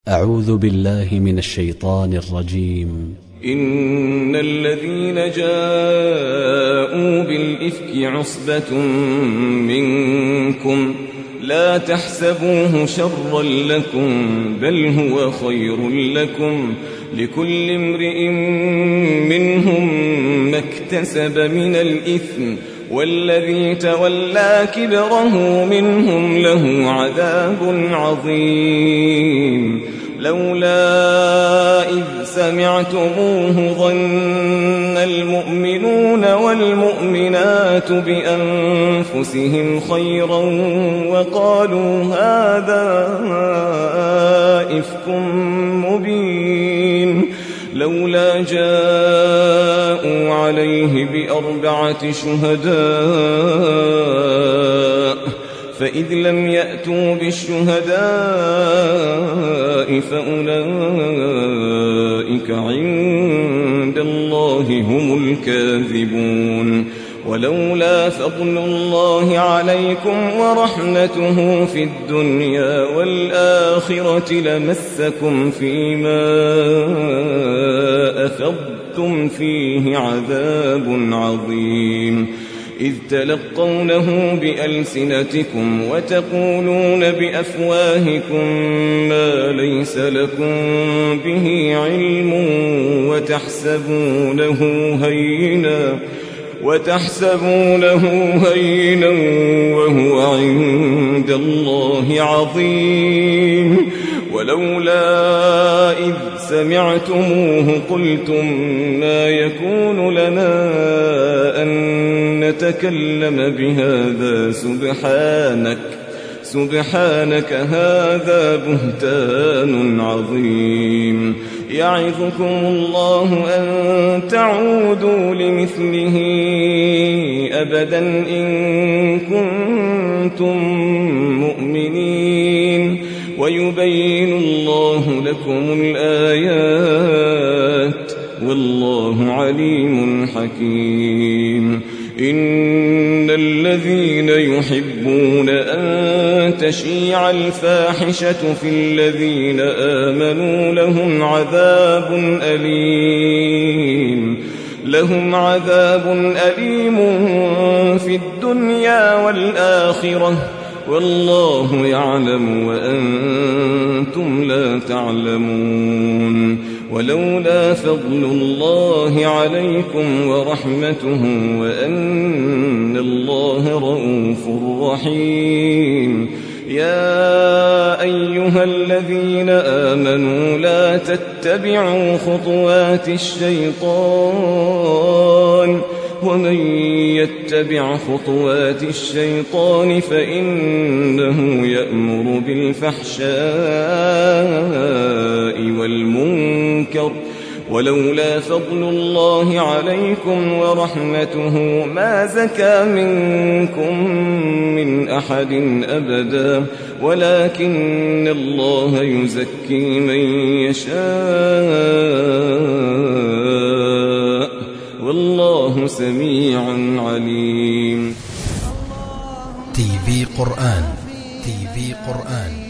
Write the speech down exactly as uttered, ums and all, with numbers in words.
أعوذ بالله من الشيطان الرجيم. إن الذين جاءوا بالإفك عصبة منكم لا تحسبوه شرا لكم بل هو خير لكم لكل امرئ منهم ما اكتسب من الإثم والذي تولى كبره منهم له عذاب عظيم. لولا إذ سمعتموه ظن المؤمنون والمؤمنات بأنفسهم خيرا وقالوا هذا إفك مبين. لولا جاءوا عليه بأربعة شهداء فإذ لم يأتوا بالشهداء فأولئك عند الله هم الكاذبون. ولولا فضل الله عليكم ورحمته في الدنيا والآخرة لمسكم فيما أفضتم فيه عذاب عظيم. إذ تلقونه بألسنتكم وتقولون بأفواهكم ما ليس لكم به علم وتحسبونه هينا وتحسبونه هينا وهو عند الله عظيم. ولولا إذ سمعتموه قلتم ما يكون لنا أن نتكلم بهذا سبحانك سبحانك هذا بهتان عظيم. يعظكم الله أن تعودوا لمثله أبدا إن كنتم مؤمنين ويبين الله لكم الآيات والله عليم حكيم. إن الذين يحبون أن تشيع الفاحشة في الذين آمنوا لهم عذاب أليم لهم عذاب أليم في الدنيا والآخرة والله يعلم وأنتم لا تعلمون. ولولا فضل الله عليكم ورحمته وأن الله رؤوف رحيم. يا أيها الذين آمنوا لا تتبعوا خطوات الشيطان ومن يتبع خطوات الشيطان فإنه يأمر بالفحشاء والمنكر. ولولا فضل الله عليكم ورحمته ما زكى منكم من أحد أبدا ولكن الله يزكي من يشاء والله سميع عليم. تي في قرآن تي في قرآن